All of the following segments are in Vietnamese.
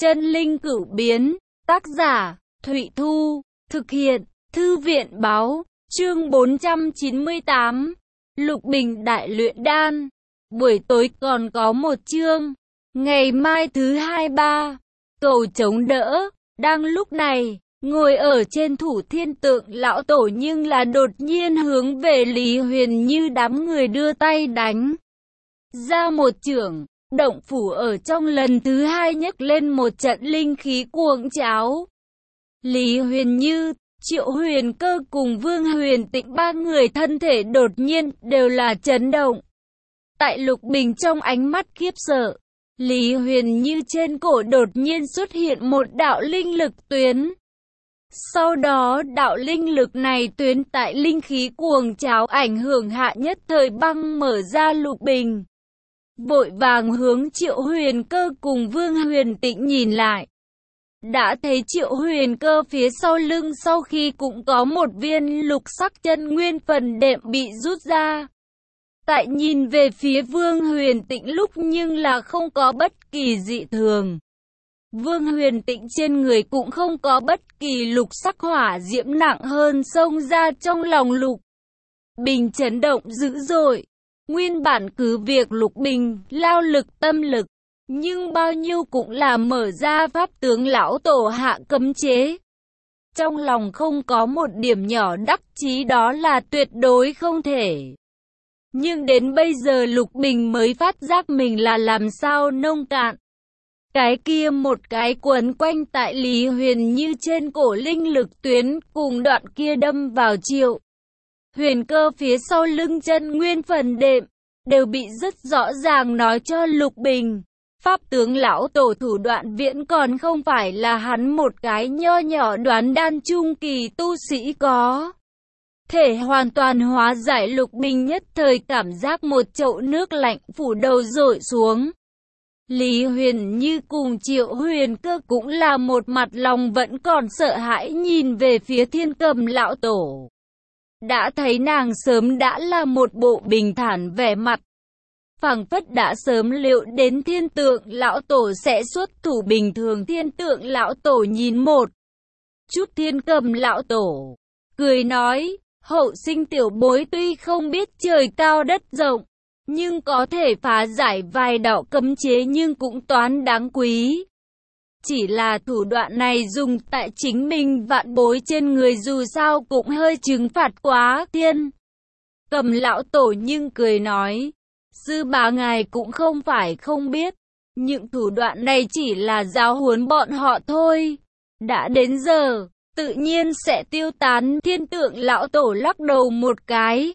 Chân linh cửu biến, tác giả, Thụy Thu, thực hiện, Thư viện báo, chương 498, Lục Bình Đại Luyện Đan. Buổi tối còn có một chương, ngày mai thứ 23, cầu chống đỡ. Đang lúc này, ngồi ở trên Thủ Thiên Tượng lão tổ nhưng là đột nhiên hướng về Lý Huyền Như đám người đưa tay đánh ra một chưởng. Động phủ ở trong lần thứ hai nhấc lên một trận linh khí cuồng trào. Lý Huyền Như, Triệu Huyền Cơ cùng Vương Huyền Tịnh ba người thân thể đột nhiên đều là chấn động. Tại Lục Bình trong ánh mắt khiếp sợ, Lý Huyền Như trên cổ đột nhiên xuất hiện một đạo linh lực tuyến. Sau đó đạo linh lực này tuyến tại linh khí cuồng trào ảnh hưởng hạ nhất thời băng mở ra. Lục Bình vội vàng hướng Triệu Huyền Cơ cùng Vương Huyền Tịnh nhìn lại. Đã thấy Triệu Huyền Cơ phía sau lưng sau khi cũng có một viên lục sắc chân nguyên phần đệm bị rút ra. Tại nhìn về phía Vương Huyền Tịnh lúc nhưng là không có bất kỳ dị thường. Vương Huyền Tịnh trên người cũng không có bất kỳ lục sắc hỏa diễm nặng hơn xông ra. Trong lòng Lục Bình chấn động dữ dội. Nguyên bản cứ việc Lục Bình lao lực tâm lực, nhưng bao nhiêu cũng là mở ra pháp tướng lão tổ hạ cấm chế. Trong lòng không có một điểm nhỏ đắc chí đó là tuyệt đối không thể. Nhưng đến bây giờ Lục Bình mới phát giác mình là làm sao nông cạn. Cái kia một cái quấn quanh tại Lý Huyền Như trên cổ linh lực tuyến cùng đoạn kia đâm vào Triệu Huyền Cơ phía sau lưng chân nguyên phần đệm, đều bị rất rõ ràng nói cho Lục Bình. Pháp tướng lão tổ thủ đoạn viễn còn không phải là hắn một cái nho nhỏ đoán đan trung kỳ tu sĩ có thể hoàn toàn hóa giải. Lục Bình nhất thời cảm giác một chậu nước lạnh phủ đầu dội xuống. Lý Huyền Như cùng Triệu Huyền Cơ cũng là một mặt lòng vẫn còn sợ hãi nhìn về phía Thiên Cầm lão tổ. Đã thấy nàng sớm đã là một bộ bình thản vẻ mặt, phảng phất đã sớm liệu đến Thiên Tượng lão tổ sẽ xuất thủ bình thường. Thiên Tượng lão tổ nhìn một chút Thiên Cầm lão tổ, cười nói, hậu sinh tiểu bối tuy không biết trời cao đất rộng, nhưng có thể phá giải vài đạo cấm chế nhưng cũng toán đáng quý. Chỉ là thủ đoạn này dùng tại chính mình vạn bối trên người dù sao cũng hơi trừng phạt quá. Thiên Cầm lão tổ nhưng cười nói, sư bá ngài cũng không phải không biết, những thủ đoạn này chỉ là giáo huấn bọn họ thôi. Đã đến giờ, tự nhiên sẽ tiêu tán. Thiên Tượng lão tổ lắc đầu một cái,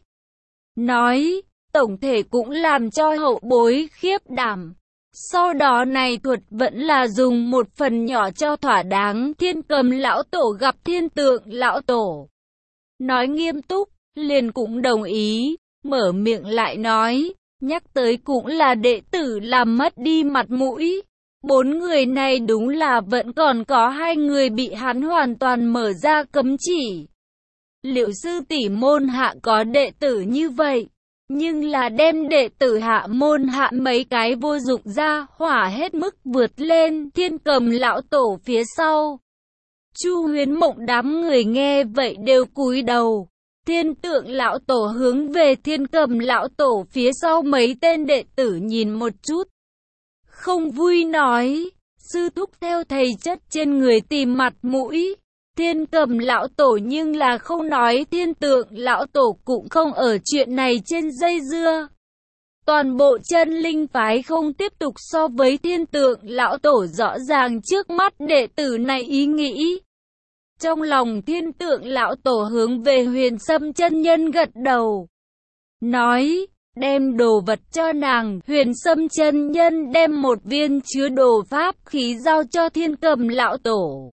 nói, tổng thể cũng làm cho hậu bối khiếp đảm. Sau đó này thuật vẫn là dùng một phần nhỏ cho thỏa đáng. Thiên Cầm lão tổ gặp Thiên Tượng lão tổ nói nghiêm túc, liền cũng đồng ý, mở miệng lại nói, nhắc tới cũng là đệ tử làm mất đi mặt mũi. 4 người này đúng là vẫn còn có 2 người bị hắn hoàn toàn mở ra cấm chỉ. Liệu sư tỷ môn hạ có đệ tử như vậy, nhưng là đem đệ tử hạ môn hạ mấy cái vô dụng ra hỏa hết mức vượt lên. Thiên Cầm lão tổ phía sau, Chu Huyến Mộng đám người nghe vậy đều cúi đầu. Thiên Tượng lão tổ hướng về Thiên Cầm lão tổ phía sau mấy tên đệ tử nhìn một chút, không vui nói, sư thúc theo thầy chất trên người tìm mặt mũi. Thiên Cầm lão tổ nhưng là không nói. Thiên Tượng lão tổ cũng không ở chuyện này trên dây dưa. Toàn bộ chân linh phái không tiếp tục so với Thiên Tượng lão tổ rõ ràng trước mắt đệ tử này ý nghĩ. Trong lòng Thiên Tượng lão tổ hướng về Huyền Sâm chân nhân gật đầu, nói, đem đồ vật cho nàng. Huyền Sâm chân nhân đem một viên chứa đồ pháp khí giao cho Thiên Cầm lão tổ,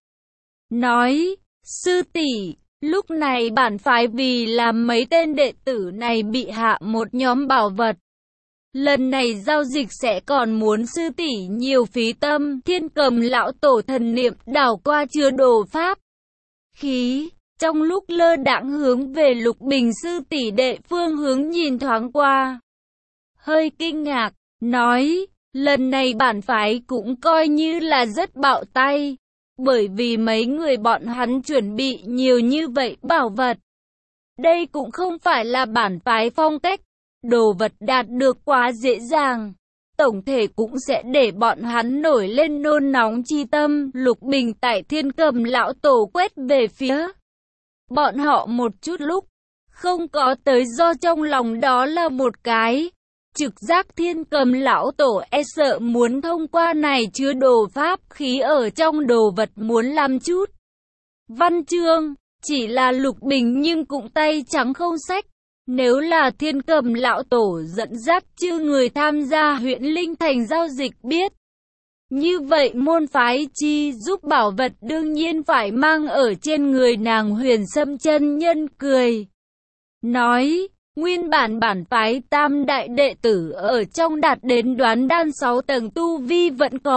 nói, sư tỷ, lúc này bản phái vì làm mấy tên đệ tử này bị hạ một nhóm bảo vật. Lần này giao dịch sẽ còn muốn sư tỷ nhiều phí tâm. Thiên Cầm lão tổ thần niệm đảo qua chứa đồ pháp khí, trong lúc lơ đãng hướng về Lục Bình sư tỷ đệ phương hướng nhìn thoáng qua, hơi kinh ngạc, nói, Lần này bản phái cũng coi như là rất bạo tay, bởi vì mấy người bọn hắn chuẩn bị nhiều như vậy bảo vật. Đây cũng không phải là bản phái phong cách, đồ vật đạt được quá dễ dàng. Tổng thể cũng sẽ để bọn hắn nổi lên nôn nóng chi tâm. Lục Bình tại Thiên Cầm lão tổ quét về phía bọn họ một chút lúc, không có tới do trong lòng đó là một cái trực giác. Thiên Cầm lão tổ e sợ muốn thông qua này chứa đồ pháp khí ở trong đồ vật muốn làm chút văn chương, chỉ là Lục Bình nhưng cũng tay trắng không xách. Nếu là Thiên Cầm lão tổ dẫn dắt chưa người tham gia huyện Linh Thành giao dịch biết, như vậy môn phái chi giúp bảo vật đương nhiên phải mang ở trên người nàng. Huyền Sâm chân nhân cười nói, nguyên bản bản phái tam đại đệ tử ở trong đạt đến đoán đan 6 tầng tu vi vẫn có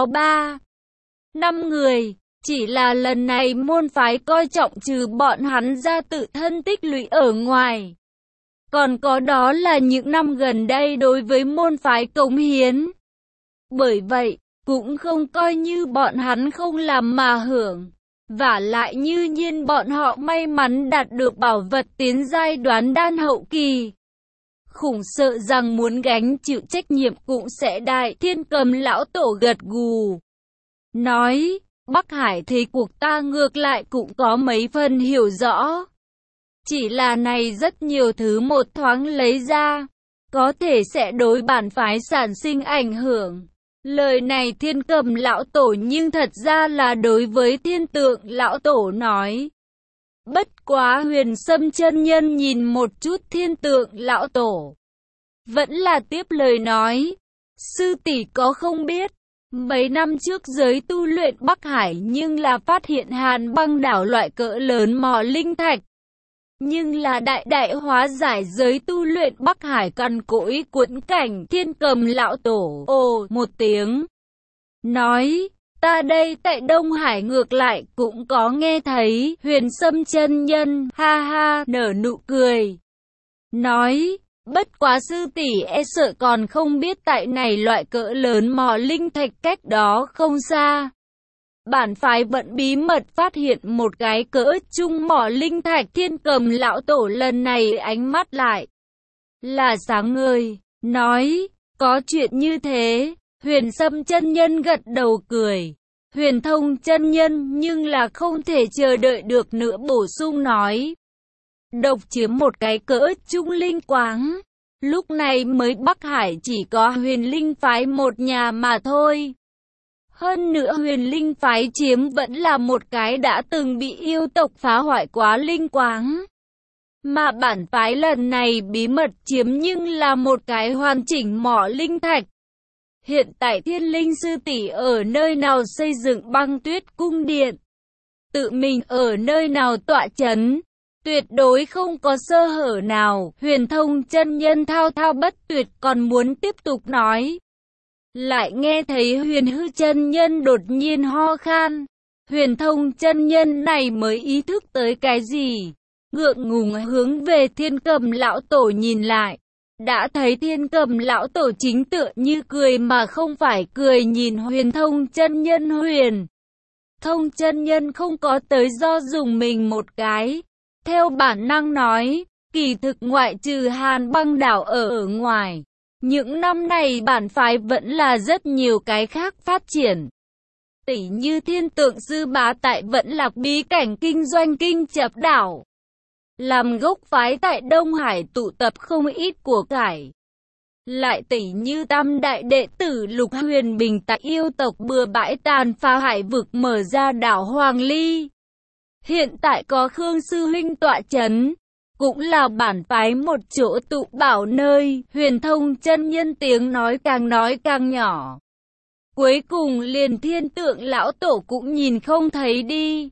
3-5 người. Chỉ là lần này môn phái coi trọng trừ bọn hắn ra tự thân tích lũy ở ngoài, còn có đó là những năm gần đây đối với môn phái cống hiến. Bởi vậy, cũng không coi như bọn hắn không làm mà hưởng. Vả lại như nhiên bọn họ may mắn đạt được bảo vật tiến giai đoán đan hậu kỳ, khủng sợ rằng muốn gánh chịu trách nhiệm cũng sẽ đại. Thiên Cầm lão tổ gật gù nói, Bắc Hải thế cuộc ta ngược lại cũng có mấy phần hiểu rõ. Chỉ là này rất nhiều thứ một thoáng lấy ra, có thể sẽ đối bản phái sản sinh ảnh hưởng. Lời này Thiên Cầm lão tổ nhưng thật ra là đối với Thiên Tượng lão tổ nói. Bất quá Huyền Sâm chân nhân nhìn một chút Thiên Tượng lão tổ, vẫn là tiếp lời nói, sư tỷ có không biết, mấy năm trước giới tu luyện Bắc Hải nhưng là phát hiện Hàn Băng đảo loại cỡ lớn mỏ linh thạch. Nhưng là đại hóa giải giới tu luyện Bắc Hải cằn cỗi cuốn cảnh. Thiên Cầm lão tổ ồ một tiếng nói, ta đây tại Đông Hải ngược lại cũng có nghe thấy. Huyền Sâm chân nhân ha ha nở nụ cười nói, bất quá sư tỷ e sợ còn không biết tại này loại cỡ lớn mỏ linh thạch cách đó không xa, bản phái vẫn bí mật phát hiện một cái cỡ trung mỏ linh thạch. Thiên Cầm lão tổ lần này ánh mắt lại là sáng ngời, nói, có chuyện như thế. Huyền Sâm chân nhân gật đầu cười. Huyền Thông chân nhân nhưng là không thể chờ đợi được nữa bổ sung nói, độc chiếm một cái cỡ trung linh quáng. Lúc này mới Bắc Hải chỉ có Huyền Linh phái một nhà mà thôi. Hơn nữa Huyền Linh phái chiếm vẫn là một cái đã từng bị yêu tộc phá hoại quá linh quáng. Mà bản phái lần này bí mật chiếm nhưng là một cái hoàn chỉnh mỏ linh thạch. Hiện tại Thiên Linh sư tỷ ở nơi nào xây dựng Băng Tuyết cung điện, tự mình ở nơi nào tọa chấn, tuyệt đối không có sơ hở nào. Huyền Thông chân nhân thao thao bất tuyệt còn muốn tiếp tục nói, lại nghe thấy Huyền Hư chân nhân đột nhiên ho khan. Huyền Thông chân nhân này mới ý thức tới cái gì, ngượng ngùng hướng về Thiên Cầm lão tổ nhìn lại, đã thấy Thiên Cầm lão tổ chính tựa như cười mà không phải cười nhìn Huyền Thông chân nhân. Huyền Thông chân nhân không có tới do dùng mình một cái, theo bản năng nói, kỳ thực ngoại trừ Hàn Băng đảo ở ngoài, những năm này bản phái vẫn là rất nhiều cái khác phát triển. Tỷ như Thiên Tượng sư bá tại Vẫn Lạc bí cảnh kinh doanh kinh chập đảo, làm gốc phái tại Đông Hải tụ tập không ít của cải. Lại tỷ như tam đại đệ tử Lục Huyền Bình tại yêu tộc bừa bãi tàn phá hải vực mở ra đảo Hoàng Ly. Hiện tại có Khương sư huynh tọa chấn, cũng là bản phái một chỗ tụ bảo nơi. Huyền Thông chân nhân tiếng nói càng nhỏ. Cuối cùng liền Thiên Tượng lão tổ cũng nhìn không thấy đi.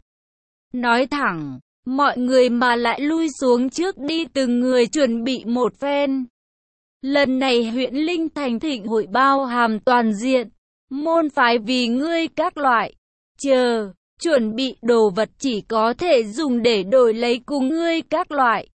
Nói thẳng, mọi người mà lại lui xuống trước đi, từng người chuẩn bị một phen. Lần này huyện Linh Thành thịnh hội bao hàm toàn diện, môn phái vì ngươi các loại, chuẩn bị đồ vật chỉ có thể dùng để đổi lấy cùng ngươi các loại,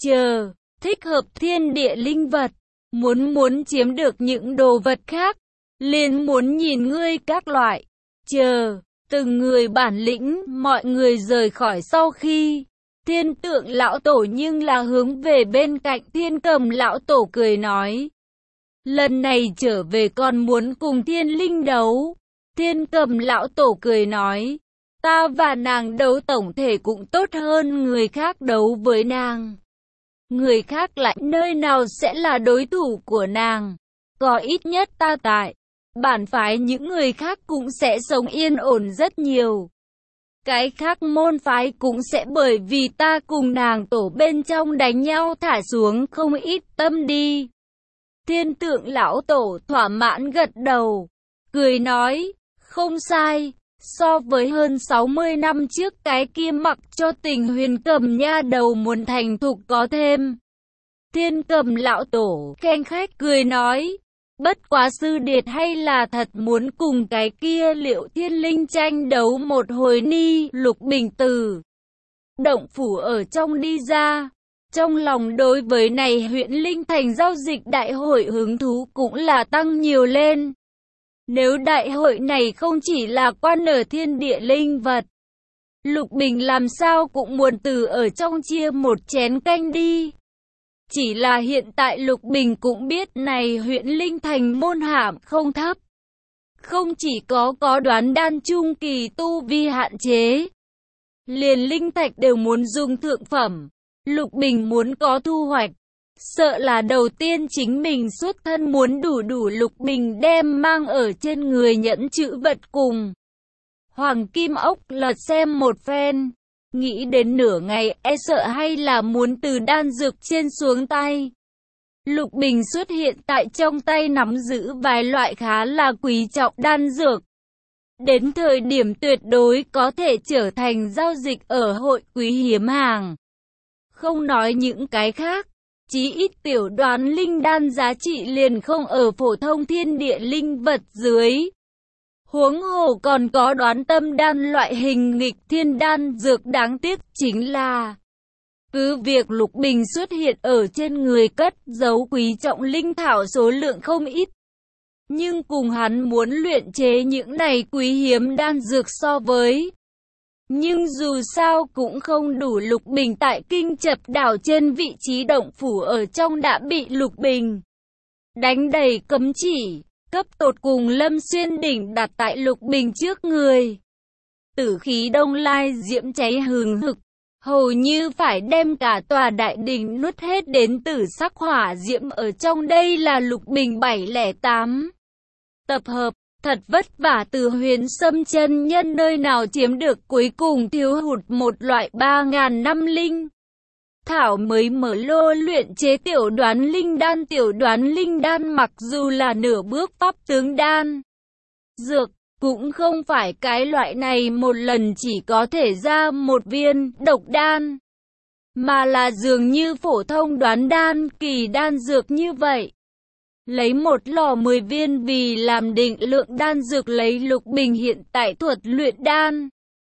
thích hợp thiên địa linh vật, muốn chiếm được những đồ vật khác, liền muốn nhìn ngươi các loại. Chờ, từng người bản lĩnh, mọi người rời khỏi sau khi Thiên Tượng lão tổ nhưng là hướng về bên cạnh Thiên Cầm lão tổ cười nói. Lần này trở về còn muốn cùng Thiên Linh đấu. Thiên Cầm lão tổ cười nói. Ta và nàng đấu tổng thể cũng tốt hơn người khác đấu với nàng. Người khác lại nơi nào sẽ là đối thủ của nàng. Có ít nhất ta tại bản phái, những người khác cũng sẽ sống yên ổn rất nhiều. Cái khác môn phái cũng sẽ bởi vì ta cùng nàng tổ bên trong đánh nhau thả xuống không ít tâm đi. Thiên Tượng lão tổ thỏa mãn gật đầu, cười nói, không sai, so với hơn 60 năm trước cái kia mặc cho Tình Huyền Cầm nha đầu muốn thành thục có thêm. Thiên Cầm lão tổ khen khách cười nói, bất quá sư điệt hay là thật muốn cùng cái kia Liệu Thiên Linh tranh đấu một hồi ni. Lục Bình từ động phủ ở trong đi ra, trong lòng đối với này huyện Linh Thành giao dịch đại hội hứng thú cũng là tăng nhiều lên. Nếu đại hội này không chỉ là quan ở thiên địa linh vật, Lục Bình làm sao cũng muốn từ ở trong chia một chén canh đi. Chỉ là hiện tại Lục Bình cũng biết này huyện Linh Thành môn hàm không thấp. Không chỉ có đoán đan trung kỳ tu vi hạn chế, liền linh thạch đều muốn dùng thượng phẩm. Lục Bình muốn có thu hoạch, sợ là đầu tiên chính mình xuất thân muốn đủ Lục Bình đem mang ở trên người nhẫn chữ vật cùng Hoàng Kim Ốc lật xem một phen. Nghĩ đến nửa ngày sợ hay là muốn từ đan dược trên xuống tay. Lục Bình xuất hiện tại trong tay nắm giữ vài loại khá là quý trọng đan dược. Đến thời điểm tuyệt đối có thể trở thành giao dịch ở hội quý hiếm hàng. Không nói những cái khác, chí ít tiểu đoán linh đan giá trị liền không ở phổ thông thiên địa linh vật dưới. Huống hồ còn có đoán tâm đan loại hình nghịch thiên đan dược, đáng tiếc chính là cứ việc Lục Bình xuất hiện ở trên người cất giấu quý trọng linh thảo số lượng không ít. Nhưng cùng hắn muốn luyện chế những này quý hiếm đan dược so với. Nhưng dù sao cũng không đủ. Lục Bình tại Kinh Chập đảo trên vị trí động phủ ở trong đã bị Lục Bình đánh đầy cấm chỉ. Cấp tột cùng Lâm Xuyên đỉnh đặt tại Lục Bình trước người. Tử khí đông lai diễm cháy hừng hực, hầu như phải đem cả tòa đại đình nuốt hết đến tử sắc hỏa diễm ở trong. Đây là Lục Bình 708 tập hợp, thật vất vả từ Huyền Sâm chân nhân nơi nào chiếm được, cuối cùng thiếu hụt một loại 3000 năm linh thảo mới mở lô luyện chế tiểu đoán linh đan. Tiểu đoán linh đan mặc dù là nửa bước pháp tướng đan dược, cũng không phải cái loại này một lần chỉ có thể ra một viên độc đan, mà là dường như phổ thông đoán đan kỳ đan dược như vậy. Lấy một lò 10 viên vì làm định lượng đan dược, lấy Lục Bình hiện tại thuật luyện đan.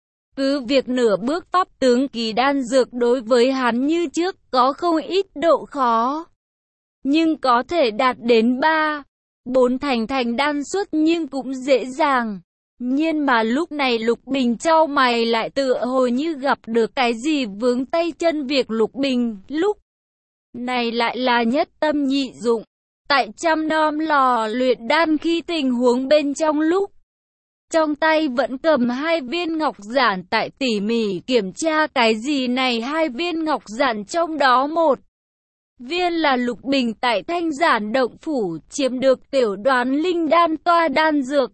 Cứ việc nửa bước pháp tướng kỳ đan dược đối với hắn như trước có không ít độ khó, nhưng có thể đạt đến 3-4 thành đan suất nhưng cũng dễ dàng. Nhưng mà lúc này Lục Bình chau mày lại, tựa hồ như gặp được cái gì vướng tay chân. Việc Lục Bình lúc này lại là nhất tâm nhị dụng, tại chăm nom lò luyện đan khi tình huống bên trong lúc trong tay vẫn cầm 2 viên ngọc giản, tại tỉ mỉ kiểm tra cái gì này. 2 viên ngọc giản trong đó một viên là Lục Bình tại Thanh Giản động phủ chiếm được tiểu đoán linh đan toa đan dược,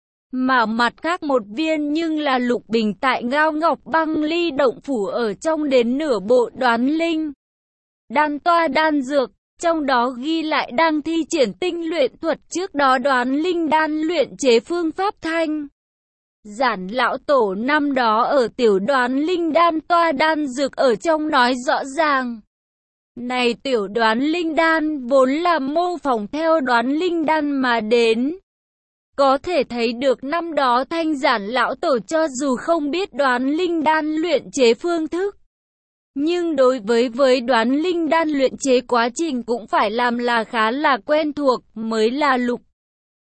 mà mặt khác một viên nhưng là Lục Bình tại Ngao Ngọc Băng Ly động phủ ở trong đến nửa bộ đoán linh đan toa đan dược. Trong đó ghi lại đang thi triển tinh luyện thuật trước đó đoán linh đan luyện chế phương pháp. Thanh Giản lão tổ năm đó ở tiểu đoán linh đan toa đan dược ở trong nói rõ ràng. Này tiểu đoán linh đan vốn là mô phỏng theo đoán linh đan mà đến. Có thể thấy được năm đó Thanh Giản lão tổ cho dù không biết đoán linh đan luyện chế phương thức, nhưng đối với đoán linh đan luyện chế quá trình cũng phải làm là khá là quen thuộc, mới là Lục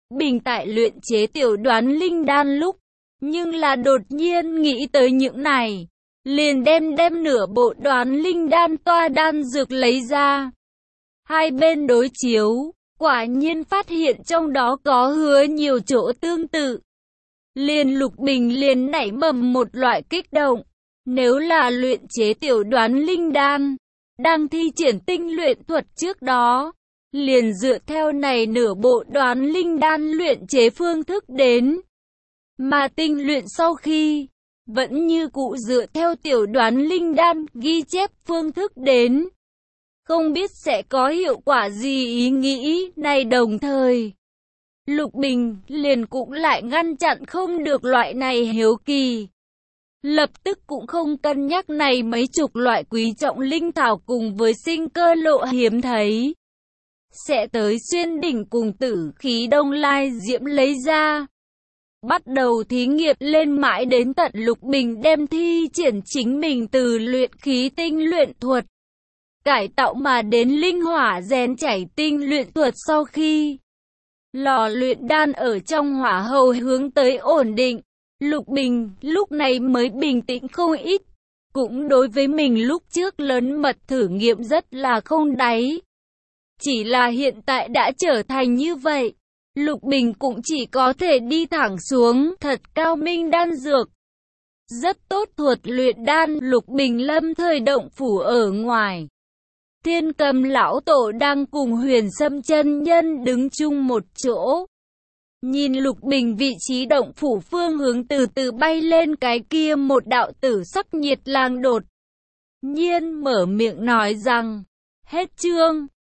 Bình tại luyện chế tiểu đoán linh đan lúc, nhưng là đột nhiên nghĩ tới những này, liền đem nửa bộ đoán linh đan toa đan dược lấy ra. Hai bên đối chiếu, quả nhiên phát hiện trong đó có hứa nhiều chỗ tương tự. Liền Lục Bình liền nảy mầm một loại kích động, nếu là luyện chế tiểu đoán linh đan, đang thi triển tinh luyện thuật trước đó, liền dựa theo này nửa bộ đoán linh đan luyện chế phương thức đến. Mà tinh luyện sau khi, vẫn như cũ dựa theo tiểu đoán linh đan ghi chép phương thức đến. Không biết sẽ có hiệu quả gì ý nghĩ này đồng thời. Lục Bình liền cũng lại ngăn chặn không được loại này hiếu kỳ. Lập tức cũng không cân nhắc này mấy chục loại quý trọng linh thảo cùng với sinh cơ lộ hiếm thấy. Sẽ tới xuyên đỉnh cùng tử khí đông lai diễm lấy ra. Bắt đầu thí nghiệm lên mãi đến tận Lục Bình đem thi triển chính mình từ luyện khí tinh luyện thuật. Cải tạo mà đến linh hỏa rèn chảy tinh luyện thuật sau khi lò luyện đan ở trong hỏa hầu hướng tới ổn định. Lục Bình lúc này mới bình tĩnh không ít. Cũng đối với mình lúc trước lớn mật thử nghiệm rất là không đáy. Chỉ là hiện tại đã trở thành như vậy. Lục Bình cũng chỉ có thể đi thẳng xuống thật cao minh đan dược. Rất tốt thuật luyện đan. Lục Bình lâm thời động phủ ở ngoài. Thiên Cầm lão tổ đang cùng Huyền Sâm chân nhân đứng chung một chỗ. Nhìn Lục Bình vị trí động phủ phương hướng từ từ bay lên cái kia một đạo tử sắc nhiệt lang đột nhiên mở miệng nói rằng, hết chương.